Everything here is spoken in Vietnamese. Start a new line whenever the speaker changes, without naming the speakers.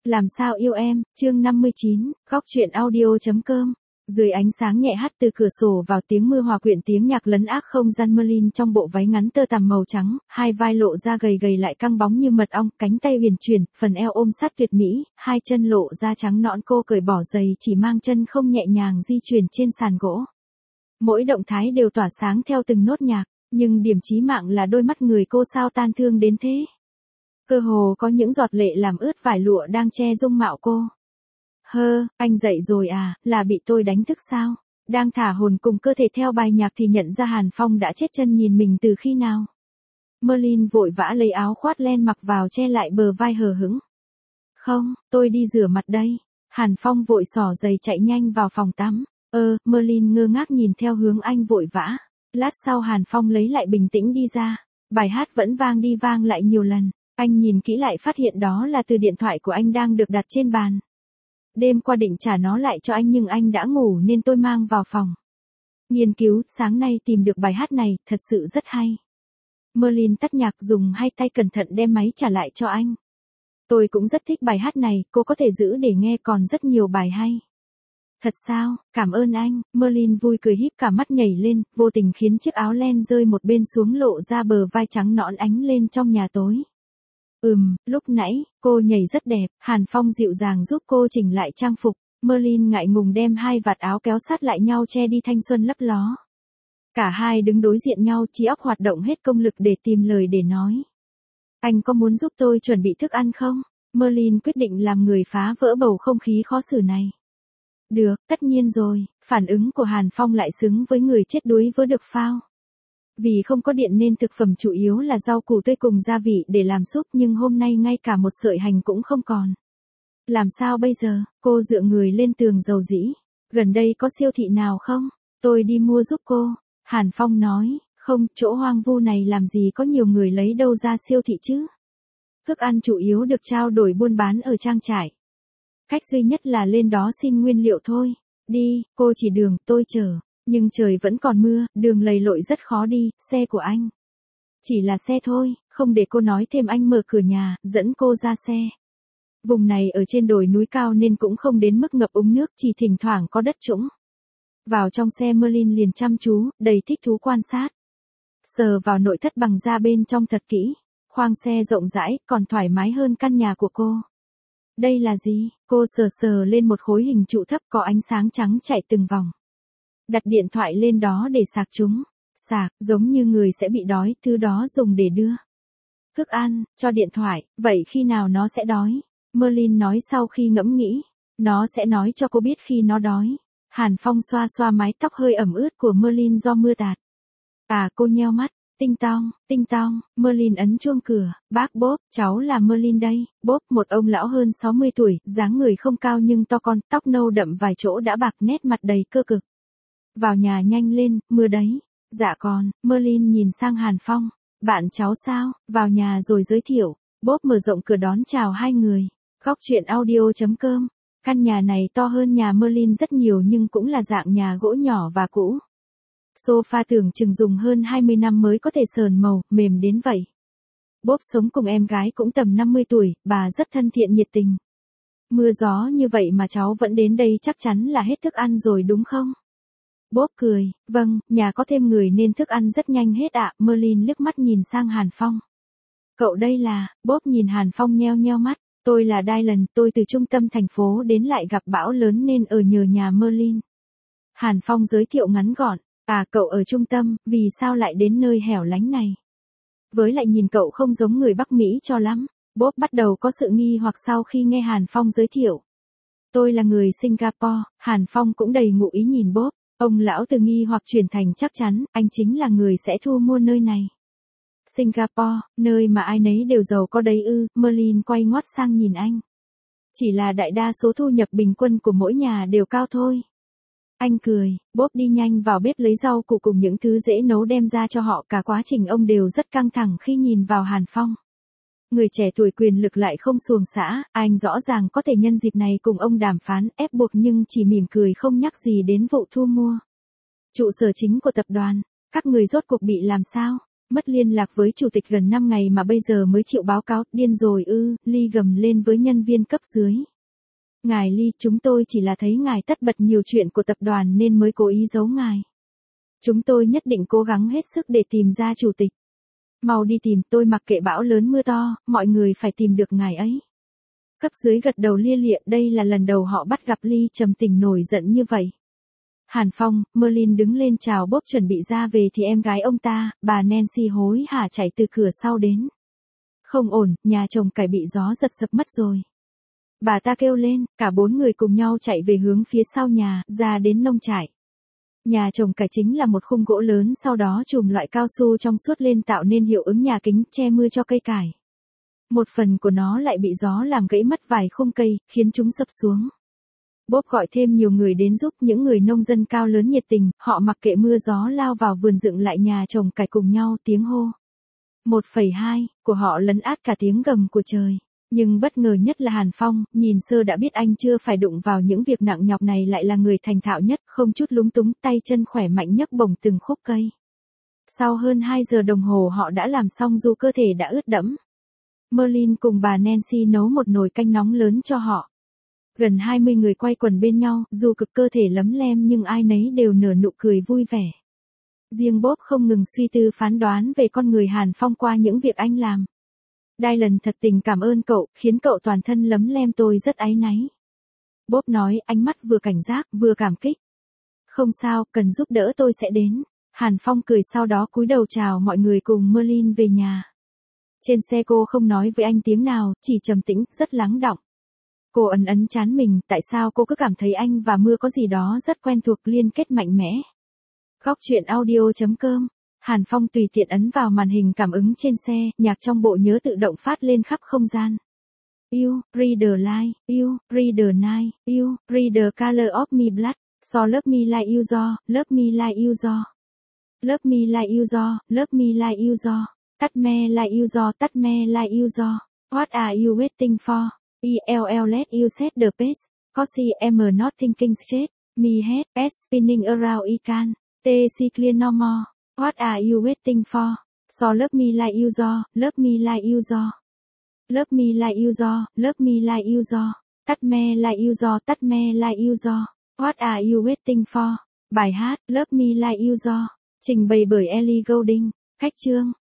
Làm sao yêu em, chương 59, góc truyện audio.com. Dưới ánh sáng nhẹ hắt từ cửa sổ vào tiếng mưa hòa quyện tiếng nhạc lấn át không gian. Merlin trong bộ váy ngắn tơ tằm màu trắng, hai vai lộ ra gầy gầy lại căng bóng như mật ong, cánh tay huyền chuyển, phần eo ôm sát tuyệt mỹ, hai chân lộ ra trắng nõn. Cô cởi bỏ giày chỉ mang chân không nhẹ nhàng di chuyển trên sàn gỗ. Mỗi động thái đều tỏa sáng theo từng nốt nhạc, nhưng điểm chí mạng là đôi mắt người cô sao tan thương đến thế. Cơ hồ có những giọt lệ làm ướt vải lụa đang che dung mạo cô. Anh dậy rồi à, là bị tôi đánh thức sao? Đang thả hồn cùng cơ thể theo bài nhạc thì nhận ra Hàn Phong đã chết chân nhìn mình từ khi nào. Merlin vội vã lấy áo khoác len mặc vào che lại bờ vai hờ hững. Không, tôi đi rửa mặt đây. Hàn Phong vội xỏ giày chạy nhanh vào phòng tắm. Merlin ngơ ngác nhìn theo hướng anh vội vã. Lát sau Hàn Phong lấy lại bình tĩnh đi ra. Bài hát vẫn vang đi vang lại nhiều lần. Anh nhìn kỹ lại phát hiện đó là từ điện thoại của anh đang được đặt trên bàn. Đêm qua định trả nó lại cho anh nhưng anh đã ngủ nên tôi mang vào phòng. Nghiên cứu, sáng nay tìm được bài hát này, thật sự rất hay. Merlin tắt nhạc dùng hai tay cẩn thận đem máy trả lại cho anh. Tôi cũng rất thích bài hát này, cô có thể giữ để nghe còn rất nhiều bài hay. Thật sao, cảm ơn anh. Merlin vui cười híp cả mắt nhảy lên, vô tình khiến chiếc áo len rơi một bên xuống lộ ra bờ vai trắng nõn ánh lên trong nhà tối. Lúc nãy, cô nhảy rất đẹp, Hàn Phong dịu dàng giúp cô chỉnh lại trang phục, Merlin ngại ngùng đem hai vạt áo kéo sát lại nhau che đi thanh xuân lấp ló. Cả hai đứng đối diện nhau, trí óc hoạt động hết công lực để tìm lời để nói. Anh có muốn giúp tôi chuẩn bị thức ăn không? Merlin quyết định làm người phá vỡ bầu không khí khó xử này. Được, tất nhiên rồi, phản ứng của Hàn Phong lại xứng với người chết đuối vớ được phao. Vì không có điện nên thực phẩm chủ yếu là rau củ tươi cùng gia vị để làm súp nhưng hôm nay ngay cả một sợi hành cũng không còn. Làm sao bây giờ? Cô dựa người lên tường dầu dĩ. Gần đây có siêu thị nào không? Tôi đi mua giúp cô. Hàn Phong nói, không, chỗ hoang vu này làm gì có nhiều người lấy đâu ra siêu thị chứ. Thức ăn chủ yếu được trao đổi buôn bán ở trang trại. Cách duy nhất là lên đó xin nguyên liệu thôi. Đi, cô chỉ đường, tôi chờ. Nhưng trời vẫn còn mưa, đường lầy lội rất khó đi, xe của anh. Chỉ là xe thôi, không để cô nói thêm anh mở cửa nhà, dẫn cô ra xe. Vùng này ở trên đồi núi cao nên cũng không đến mức ngập úng nước, chỉ thỉnh thoảng có đất trũng. Vào trong xe Merlin liền chăm chú, đầy thích thú quan sát. Sờ vào nội thất bằng da bên trong thật kỹ. Khoang xe rộng rãi, còn thoải mái hơn căn nhà của cô. Đây là gì? Cô sờ sờ lên một khối hình trụ thấp có ánh sáng trắng chạy từng vòng. Đặt điện thoại lên đó để sạc chúng. Sạc, giống như người sẽ bị đói, thứ đó dùng để đưa thức ăn, cho điện thoại, vậy khi nào nó sẽ đói? Merlin nói sau khi ngẫm nghĩ. Nó sẽ nói cho cô biết khi nó đói. Hàn Phong xoa xoa mái tóc hơi ẩm ướt của Merlin do mưa tạt. Cô nheo mắt. Tinh tong, Merlin ấn chuông cửa, bác Bob, cháu là Merlin đây. Bob, một ông lão hơn 60 tuổi, dáng người không cao nhưng to con, tóc nâu đậm vài chỗ đã bạc, nét mặt đầy cơ cực. Vào nhà nhanh lên, mưa đấy. Dạ con, Merlin nhìn sang Hàn Phong. Bạn cháu sao? Vào nhà rồi giới thiệu. Bob mở rộng cửa đón chào hai người. Góc truyện audio.com. Căn nhà này to hơn nhà Merlin rất nhiều nhưng cũng là dạng nhà gỗ nhỏ và cũ. Sofa tưởng chừng dùng hơn 20 năm mới có thể sờn màu, mềm đến vậy. Bob sống cùng em gái cũng tầm 50 tuổi, bà rất thân thiện nhiệt tình. Mưa gió như vậy mà cháu vẫn đến đây chắc chắn là hết thức ăn rồi đúng không? Bob cười, vâng, nhà có thêm người nên thức ăn rất nhanh hết ạ. Merlin liếc mắt nhìn sang Hàn Phong. Cậu đây là, Bob nhìn Hàn Phong nheo nheo mắt. Tôi là Dylan, tôi từ trung tâm thành phố đến lại gặp bão lớn nên ở nhờ nhà Merlin. Hàn Phong giới thiệu ngắn gọn. Cậu ở trung tâm, vì sao lại đến nơi hẻo lánh này? Với lại nhìn cậu không giống người Bắc Mỹ cho lắm. Bob bắt đầu có sự nghi hoặc sau khi nghe Hàn Phong giới thiệu. Tôi là người Singapore. Hàn Phong cũng đầy ngụ ý nhìn Bob. Ông lão từ nghi hoặc chuyển thành chắc chắn, anh chính là người sẽ thu mua nơi này. Singapore, nơi mà ai nấy đều giàu có đấy ư? Merlin quay ngoắt sang nhìn anh. Chỉ là đại đa số thu nhập bình quân của mỗi nhà đều cao thôi. Anh cười, Bob đi nhanh vào bếp lấy rau củ cùng những thứ dễ nấu đem ra cho họ. Cả quá trình ông đều rất căng thẳng khi nhìn vào Hàn Phong. Người trẻ tuổi quyền lực lại không xuồng xã, anh rõ ràng có thể nhân dịp này cùng ông đàm phán, ép buộc nhưng chỉ mỉm cười không nhắc gì đến vụ thu mua. Trụ sở chính của tập đoàn, các người rốt cuộc bị làm sao? Mất liên lạc với chủ tịch gần 5 ngày mà bây giờ mới chịu báo cáo, điên rồi ư, Lee gầm lên với nhân viên cấp dưới. Ngài Lee, chúng tôi chỉ là thấy ngài tất bật nhiều chuyện của tập đoàn nên mới cố ý giấu ngài. Chúng tôi nhất định cố gắng hết sức để tìm ra chủ tịch. Mau đi tìm, tôi mặc kệ bão lớn mưa to, mọi người phải tìm được ngài ấy. Cấp dưới gật đầu lia lịa, đây là lần đầu họ bắt gặp Lee trầm tỉnh nổi giận như vậy. Hàn Phong, Merlin đứng lên chào Bob chuẩn bị ra về thì em gái ông ta, bà Nancy hối hả chạy từ cửa sau đến. Không ổn, nhà chồng cải bị gió giật sập mất rồi. Bà ta kêu lên, cả 4 người cùng nhau chạy về hướng phía sau nhà, ra đến nông trại. Nhà chồng cải chính là một khung gỗ lớn, sau đó chùm loại cao su trong suốt lên tạo nên hiệu ứng nhà kính che mưa cho cây cải. Một phần của nó lại bị gió làm gãy mất vài khung cây, khiến chúng sập xuống. Bob gọi thêm nhiều người đến giúp, những người nông dân cao lớn nhiệt tình, họ mặc kệ mưa gió lao vào vườn dựng lại nhà chồng cải cùng nhau tiếng hô. 1,2 của họ lấn át cả tiếng gầm của trời. Nhưng bất ngờ nhất là Hàn Phong, nhìn sơ đã biết anh chưa phải đụng vào những việc nặng nhọc này lại là người thành thạo nhất, không chút lúng túng, tay chân khỏe mạnh nhấc bổng từng khúc cây. Sau hơn 2 giờ đồng hồ họ đã làm xong dù cơ thể đã ướt đẫm. Merlin cùng bà Nancy nấu một nồi canh nóng lớn cho họ. Gần 20 người quay quần bên nhau, dù cực cơ thể lấm lem nhưng ai nấy đều nở nụ cười vui vẻ. Riêng Bob không ngừng suy tư phán đoán về con người Hàn Phong qua những việc anh làm. Dylan thật tình cảm ơn cậu, khiến cậu toàn thân lấm lem, tôi rất áy náy. Bob nói, ánh mắt vừa cảnh giác, vừa cảm kích. Không sao, cần giúp đỡ tôi sẽ đến. Hàn Phong cười sau đó cúi đầu chào mọi người cùng Merlin về nhà. Trên xe cô không nói với anh tiếng nào, chỉ trầm tĩnh, rất lắng đọng. Cô ấn ấn trán mình, tại sao cô cứ cảm thấy anh và mưa có gì đó rất quen thuộc, liên kết mạnh mẽ. Góc truyện audio.com. Hàn Phong tùy tiện ấn vào màn hình cảm ứng trên xe, nhạc trong bộ nhớ tự động phát lên khắp không gian. You, reader light, you, reader night, you, reader color of me blood, so love me like you do, love me like you do. Love me like you do, love me like you do. Tắt me like you do, tắt me like you do. What are you waiting for? ELL let you set the pace. Cause I'm not thinking straight. Me head, spinning around I can. TC clear no more. What are you waiting for? So love me like you do, love me like you do. Love me like you do, love me like you do. Tắt me like you do, tắt me like you do. What are you waiting for? Bài hát Love me like you do, trình bày bởi Ellie Goulding. Khách chương.